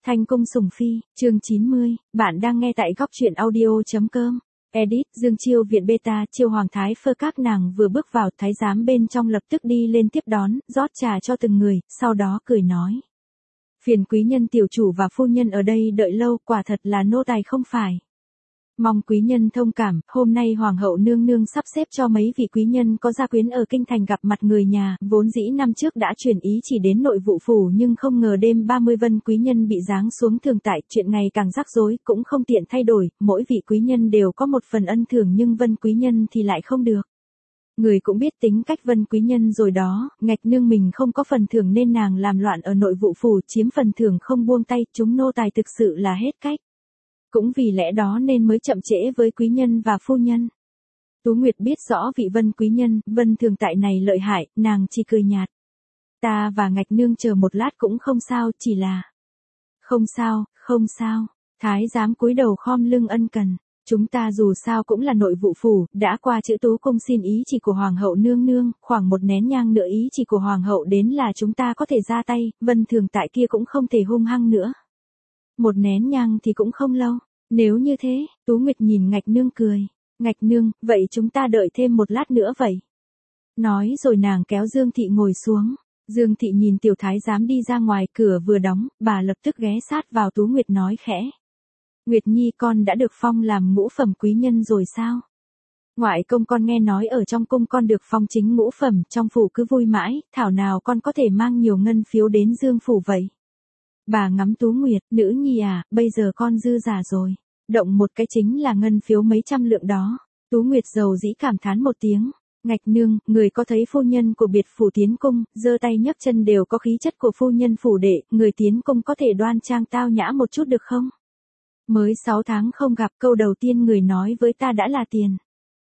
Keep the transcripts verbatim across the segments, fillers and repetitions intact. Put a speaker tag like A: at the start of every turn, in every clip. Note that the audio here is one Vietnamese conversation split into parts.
A: Thanh cung sủng phi, chương chín mươi, bạn đang nghe tại góc truyện audio.com. Edit, Dương Chiêu viện beta, Chiêu Hoàng Thái Phơ các nàng vừa bước vào, thái giám bên trong lập tức đi lên tiếp đón, rót trà cho từng người, sau đó cười nói. Phiền quý nhân tiểu chủ và phu nhân ở đây đợi lâu, quả thật là nô tài không phải. Mong quý nhân thông cảm, hôm nay Hoàng hậu nương nương sắp xếp cho mấy vị quý nhân có gia quyến ở kinh thành gặp mặt người nhà, vốn dĩ năm trước đã chuyển ý chỉ đến nội vụ phủ nhưng không ngờ đêm ba mươi Vân quý nhân bị giáng xuống thường tại, chuyện ngày càng rắc rối, cũng không tiện thay đổi, mỗi vị quý nhân đều có một phần ân thưởng nhưng Vân quý nhân thì lại không được. Người cũng biết tính cách Vân quý nhân rồi đó, ngạch nương mình không có phần thưởng nên nàng làm loạn ở nội vụ phủ chiếm phần thưởng không buông tay, chúng nô tài thực sự là hết cách. Cũng vì lẽ đó nên mới chậm trễ với quý nhân và phu nhân. Tú Nguyệt biết rõ vị Vân quý nhân, Vân thường tại này lợi hại, nàng chỉ cười nhạt. Ta và ngạch nương chờ một lát cũng không sao, chỉ là... Không sao, không sao, thái giám cúi đầu khom lưng ân cần. Chúng ta dù sao cũng là nội vụ phủ, đã qua chữ Tú cung xin ý chỉ của Hoàng hậu nương nương, khoảng một nén nhang nữa ý chỉ của Hoàng hậu đến là chúng ta có thể ra tay, Vân thường tại kia cũng không thể hung hăng nữa. Một nén nhang thì cũng không lâu. Nếu như thế, Tú Nguyệt nhìn ngạch nương cười. Ngạch nương, vậy chúng ta đợi thêm một lát nữa vậy. Nói rồi nàng kéo Dương Thị ngồi xuống. Dương Thị nhìn tiểu thái giám đi ra ngoài, cửa vừa đóng, bà lập tức ghé sát vào Tú Nguyệt nói khẽ. Nguyệt Nhi, con đã được phong làm ngũ phẩm quý nhân rồi sao? Ngoại công con nghe nói ở trong cung con được phong chính ngũ phẩm, trong phủ cứ vui mãi, thảo nào con có thể mang nhiều ngân phiếu đến Dương phủ vậy? Bà ngắm Tú Nguyệt, nữ nhi à, bây giờ con dư giả rồi. Động một cái chính là ngân phiếu mấy trăm lượng đó. Tú Nguyệt giàu dĩ cảm thán một tiếng. Ngạch nương, người có thấy phu nhân của biệt phủ tiến cung, giơ tay nhấc chân đều có khí chất của phu nhân phủ đệ, người tiến cung có thể đoan trang tao nhã một chút được không? Mới sáu tháng không gặp, câu đầu tiên người nói với ta đã là tiền.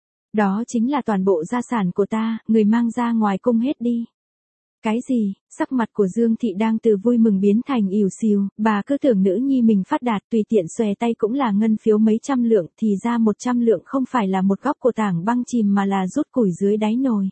A: Đó chính là toàn bộ gia sản của ta, người mang ra ngoài cung hết đi. Cái gì? Sắc mặt của Dương Thị đang từ vui mừng biến thành ỉu xìu, bà cứ tưởng nữ nhi mình phát đạt tùy tiện xòe tay cũng là ngân phiếu mấy trăm lượng, thì ra một trăm lượng không phải là một góc của tảng băng chìm mà là rút củi dưới đáy nồi.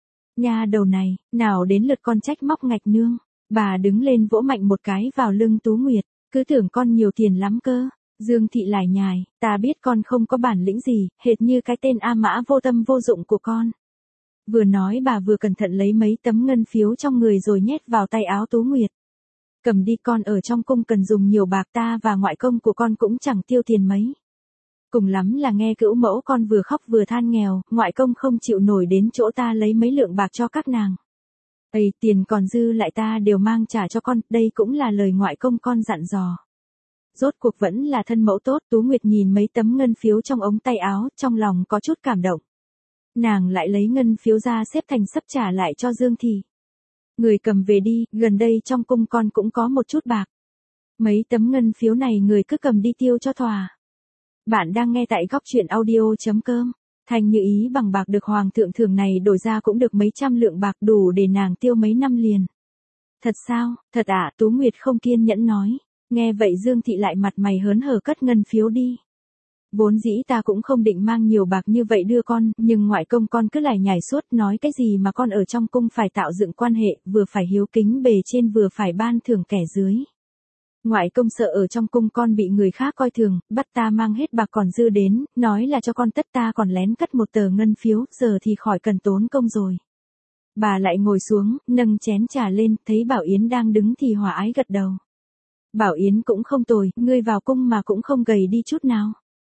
A: Nha đầu này, nào đến lượt con trách móc ngạch nương, bà đứng lên vỗ mạnh một cái vào lưng Tú Nguyệt, cứ tưởng con nhiều tiền lắm cơ. Dương Thị lải nhải, ta biết con không có bản lĩnh gì, hệt như cái tên A Mã vô tâm vô dụng của con. Vừa nói bà vừa cẩn thận lấy mấy tấm ngân phiếu trong người rồi nhét vào tay áo Tú Nguyệt. Cầm đi, con ở trong cung cần dùng nhiều bạc, ta và ngoại công của con cũng chẳng tiêu tiền mấy. Cùng lắm là nghe cữu mẫu con vừa khóc vừa than nghèo, ngoại công không chịu nổi đến chỗ ta lấy mấy lượng bạc cho các nàng. Ây, tiền còn dư lại ta đều mang trả cho con, đây cũng là lời ngoại công con dặn dò. Rốt cuộc vẫn là thân mẫu tốt. Tú Nguyệt nhìn mấy tấm ngân phiếu trong ống tay áo, trong lòng có chút cảm động. Nàng lại lấy ngân phiếu ra xếp thành sấp trả lại cho Dương Thị. Người cầm về đi, gần đây trong cung con cũng có một chút bạc. Mấy tấm ngân phiếu này người cứ cầm đi tiêu cho thỏa. Bạn đang nghe tại góc truyện audio.com. Thành Như Ý bằng bạc được hoàng thượng thưởng này đổi ra cũng được mấy trăm lượng bạc, đủ để nàng tiêu mấy năm liền. Thật sao? Thật ạ? À? Tú Nguyệt không kiên nhẫn nói. Nghe vậy Dương Thị lại mặt mày hớn hở cất ngân phiếu đi. Vốn dĩ ta cũng không định mang nhiều bạc như vậy đưa con, nhưng ngoại công con cứ lải nhải suốt nói cái gì mà con ở trong cung phải tạo dựng quan hệ, vừa phải hiếu kính bề trên vừa phải ban thưởng kẻ dưới. Ngoại công sợ ở trong cung con bị người khác coi thường, bắt ta mang hết bạc còn dư đến, nói là cho con tất ta còn lén cất một tờ ngân phiếu, giờ thì khỏi cần tốn công rồi. Bà lại ngồi xuống, nâng chén trà lên, thấy Bảo Yến đang đứng thì hòa ái gật đầu. Bảo Yến cũng không tồi, ngươi vào cung mà cũng không gầy đi chút nào.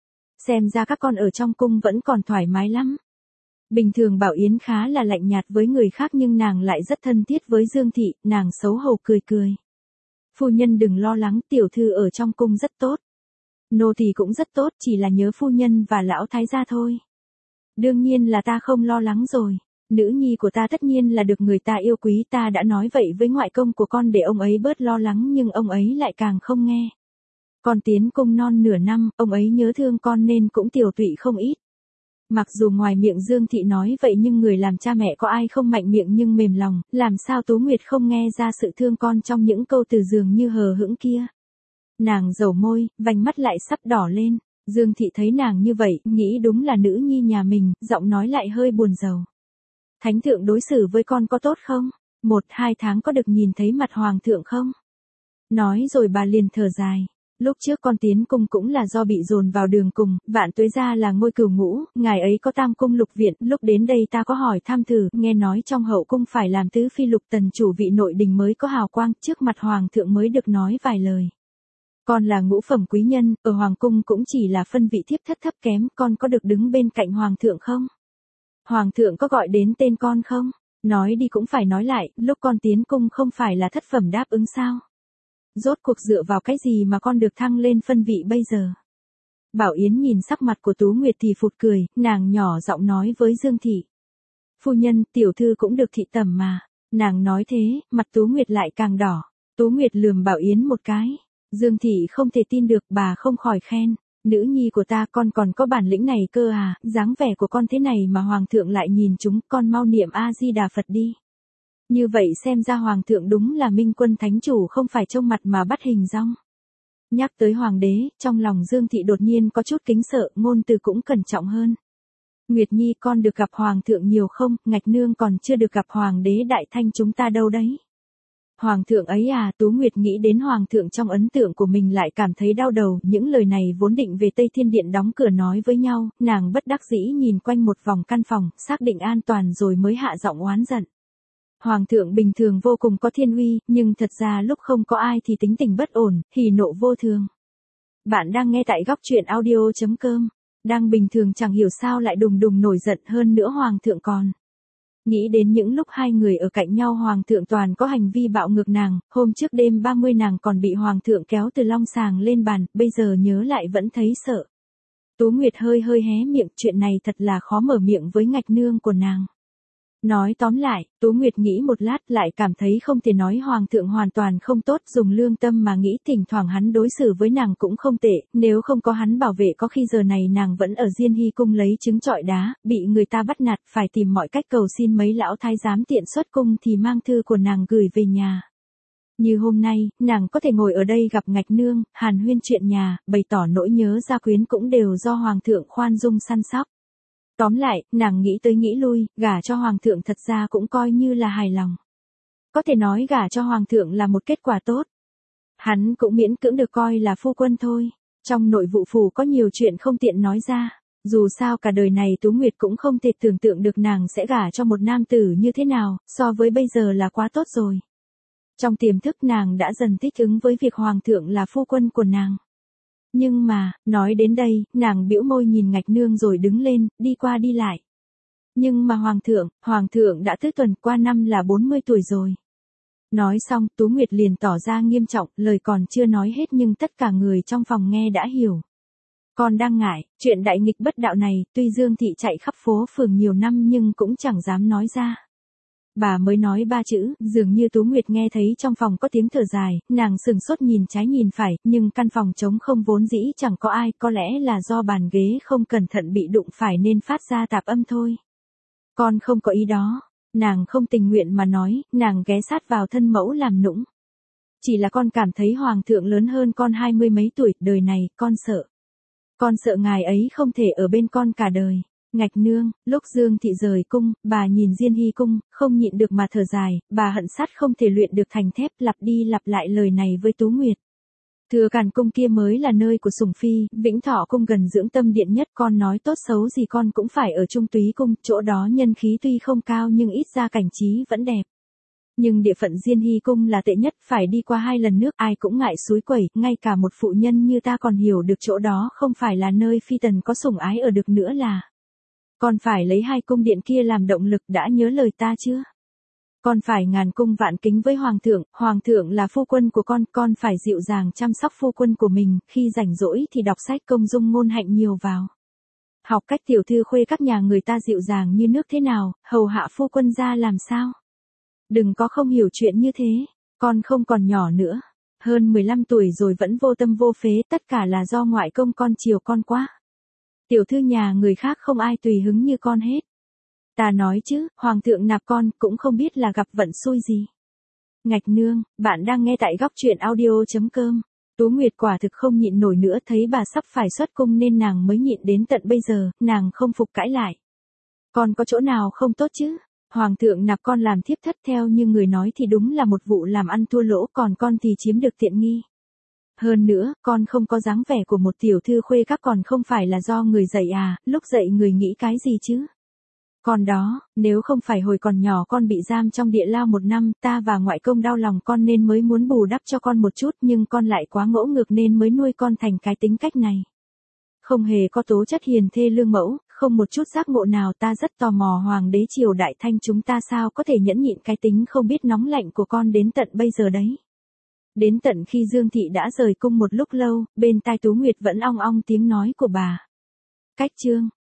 A: Xem ra các con ở trong cung vẫn còn thoải mái lắm. Bình thường Bảo Yến khá là lạnh nhạt với người khác nhưng nàng lại rất thân thiết với Dương Thị, nàng xấu hổ cười cười. Phu nhân đừng lo lắng, tiểu thư ở trong cung rất tốt. Nô thì cũng rất tốt, chỉ là nhớ phu nhân và lão thái gia thôi. Đương nhiên là ta không lo lắng rồi. Nữ nhi của ta tất nhiên là được người ta yêu quý, ta đã nói vậy với ngoại công của con để ông ấy bớt lo lắng nhưng ông ấy lại càng không nghe. Con tiến cung non nửa năm, ông ấy nhớ thương con nên cũng tiểu tụy không ít. Mặc dù ngoài miệng Dương Thị nói vậy nhưng người làm cha mẹ có ai không mạnh miệng nhưng mềm lòng, làm sao Tú Nguyệt không nghe ra sự thương con trong những câu từ dường như hờ hững kia. Nàng dầu môi, vành mắt lại sắp đỏ lên, Dương Thị thấy nàng như vậy, nghĩ đúng là nữ nhi nhà mình, giọng nói lại hơi buồn rầu. Thánh thượng đối xử với con có tốt không? Một hai tháng có được nhìn thấy mặt hoàng thượng không? Nói rồi bà liền thở dài. Lúc trước con tiến cung cũng là do bị dồn vào đường cùng, vạn tuế gia là ngôi cửu ngũ, ngài ấy có tam cung lục viện, lúc đến đây ta có hỏi thăm thử, nghe nói trong hậu cung phải làm tứ phi lục tần chủ vị nội đình mới có hào quang, trước mặt hoàng thượng mới được nói vài lời. Con là ngũ phẩm quý nhân, ở hoàng cung cũng chỉ là phân vị thiếp thất thấp kém, con có được đứng bên cạnh hoàng thượng không? Hoàng thượng có gọi đến tên con không? Nói đi cũng phải nói lại, lúc con tiến cung không phải là thất phẩm đáp ứng sao? Rốt cuộc dựa vào cái gì mà con được thăng lên phân vị bây giờ? Bảo Yến nhìn sắc mặt của Tú Nguyệt thì phụt cười, nàng nhỏ giọng nói với Dương Thị. Phu nhân, tiểu thư cũng được thị tẩm mà. Nàng nói thế, mặt Tú Nguyệt lại càng đỏ. Tú Nguyệt lườm Bảo Yến một cái. Dương Thị không thể tin được, bà không khỏi khen. Nữ nhi của ta, con còn có bản lĩnh này cơ à, dáng vẻ của con thế này mà hoàng thượng lại nhìn chúng, con mau niệm A-di-đà Phật đi. Như vậy xem ra hoàng thượng đúng là minh quân thánh chủ, không phải trông mặt mà bắt hình dong. Nhắc tới hoàng đế, trong lòng Dương Thị đột nhiên có chút kính sợ, ngôn từ cũng cẩn trọng hơn. Nguyệt Nhi, con được gặp hoàng thượng nhiều không? Ngạch nương còn chưa được gặp hoàng đế đại thanh chúng ta đâu đấy. Hoàng thượng ấy à, Tú Nguyệt nghĩ đến hoàng thượng trong ấn tượng của mình lại cảm thấy đau đầu, những lời này vốn định về Tây Thiên Điện đóng cửa nói với nhau, nàng bất đắc dĩ nhìn quanh một vòng căn phòng, xác định an toàn rồi mới hạ giọng oán giận. Hoàng thượng bình thường vô cùng có thiên uy, nhưng thật ra lúc không có ai thì tính tình bất ổn, hỉ nộ vô thường. Bạn đang nghe tại góc truyện audio chấm com, đang bình thường chẳng hiểu sao lại đùng đùng nổi giận, hơn nữa hoàng thượng còn. Nghĩ đến những lúc hai người ở cạnh nhau hoàng thượng toàn có hành vi bạo ngược nàng, hôm trước đêm ba mươi nàng còn bị hoàng thượng kéo từ long sàng lên bàn, bây giờ nhớ lại vẫn thấy sợ. Tú Nguyệt hơi hơi hé miệng, chuyện này thật là khó mở miệng với ngạch nương của nàng. Nói tóm lại, Tú Nguyệt nghĩ một lát lại cảm thấy không thể nói hoàng thượng hoàn toàn không tốt, dùng lương tâm mà nghĩ thỉnh thoảng hắn đối xử với nàng cũng không tệ, nếu không có hắn bảo vệ có khi giờ này nàng vẫn ở Diên Hy cung lấy trứng trọi đá, bị người ta bắt nạt, phải tìm mọi cách cầu xin mấy lão thái giám tiện xuất cung thì mang thư của nàng gửi về nhà. Như hôm nay, nàng có thể ngồi ở đây gặp ngạch nương, hàn huyên chuyện nhà, bày tỏ nỗi nhớ gia quyến cũng đều do hoàng thượng khoan dung săn sóc. Tóm lại, nàng nghĩ tới nghĩ lui, gả cho hoàng thượng thật ra cũng coi như là hài lòng. Có thể nói gả cho hoàng thượng là một kết quả tốt. Hắn cũng miễn cưỡng được coi là phu quân thôi. Trong nội vụ phủ có nhiều chuyện không tiện nói ra. Dù sao cả đời này Tú Nguyệt cũng không thể tưởng tượng được nàng sẽ gả cho một nam tử như thế nào, so với bây giờ là quá tốt rồi. Trong tiềm thức nàng đã dần thích ứng với việc hoàng thượng là phu quân của nàng. Nhưng mà, nói đến đây, nàng bĩu môi nhìn ngạch nương rồi đứng lên, đi qua đi lại. Nhưng mà hoàng thượng, hoàng thượng đã tứ tuần, qua năm là bốn mươi tuổi rồi. Nói xong, Tú Nguyệt liền tỏ ra nghiêm trọng, lời còn chưa nói hết nhưng tất cả người trong phòng nghe đã hiểu. Con đang ngại, chuyện đại nghịch bất đạo này, tuy Dương Thị chạy khắp phố phường nhiều năm nhưng cũng chẳng dám nói ra. Bà mới nói ba chữ, dường như Tú Nguyệt nghe thấy trong phòng có tiếng thở dài, nàng sừng sốt nhìn trái nhìn phải, nhưng căn phòng trống không vốn dĩ chẳng có ai, có lẽ là do bàn ghế không cẩn thận bị đụng phải nên phát ra tạp âm thôi. Con không có ý đó, nàng không tình nguyện mà nói, nàng ghé sát vào thân mẫu làm nũng. Chỉ là con cảm thấy hoàng thượng lớn hơn con hai mươi mấy tuổi, đời này, con sợ. Con sợ ngài ấy không thể ở bên con cả đời. Ngạch nương, lúc Dương Thị rời cung, bà nhìn Diên Hy cung, không nhịn được mà thở dài, bà hận sắt không thể luyện được thành thép, lặp đi lặp lại lời này với Tú Nguyệt. Thừa Càn cung kia mới là nơi của sủng phi, Vĩnh Thọ cung gần dưỡng tâm điện nhất, con nói tốt xấu gì con cũng phải ở Trung Túy cung, chỗ đó nhân khí tuy không cao nhưng ít ra cảnh trí vẫn đẹp. Nhưng địa phận Diên Hy cung là tệ nhất, phải đi qua hai lần nước, ai cũng ngại suối quẩy, ngay cả một phụ nhân như ta còn hiểu được chỗ đó không phải là nơi phi tần có sủng ái ở được nữa là. Con phải lấy hai cung điện kia làm động lực, đã nhớ lời ta chưa? Con phải ngàn cung vạn kính với hoàng thượng, hoàng thượng là phu quân của con, con phải dịu dàng chăm sóc phu quân của mình, khi rảnh rỗi thì đọc sách công dung ngôn hạnh nhiều vào. Học cách tiểu thư khuê các nhà người ta dịu dàng như nước thế nào, hầu hạ phu quân ra làm sao. Đừng có không hiểu chuyện như thế, con không còn nhỏ nữa, hơn mười lăm tuổi rồi vẫn vô tâm vô phế, tất cả là do ngoại công con chiều con quá. Tiểu thư nhà người khác không ai tùy hứng như con hết. Ta nói chứ, hoàng thượng nạp con cũng không biết là gặp vận xui gì. Ngạch nương, bạn đang nghe tại góc truyện audio chấm com. Tú Nguyệt quả thực không nhịn nổi nữa, thấy bà sắp phải xuất cung nên nàng mới nhịn đến tận bây giờ, nàng không phục cãi lại. Con có chỗ nào không tốt chứ? Hoàng thượng nạp con làm thiếp thất theo như người nói thì đúng là một vụ làm ăn thua lỗ, còn con thì chiếm được tiện nghi. Hơn nữa, con không có dáng vẻ của một tiểu thư khuê các, còn không phải là do người dạy à, lúc dạy người nghĩ cái gì chứ? Còn đó, nếu không phải hồi còn nhỏ con bị giam trong địa lao một năm, ta và ngoại công đau lòng con nên mới muốn bù đắp cho con một chút, nhưng con lại quá ngỗ ngược nên mới nuôi con thành cái tính cách này. Không hề có tố chất hiền thê lương mẫu, không một chút giác ngộ nào. Ta rất tò mò hoàng đế triều Đại Thanh chúng ta sao có thể nhẫn nhịn cái tính không biết nóng lạnh của con đến tận bây giờ đấy. Đến tận khi Dương Thị đã rời cung một lúc lâu, bên tai Tú Nguyệt vẫn ong ong tiếng nói của bà. Cách chương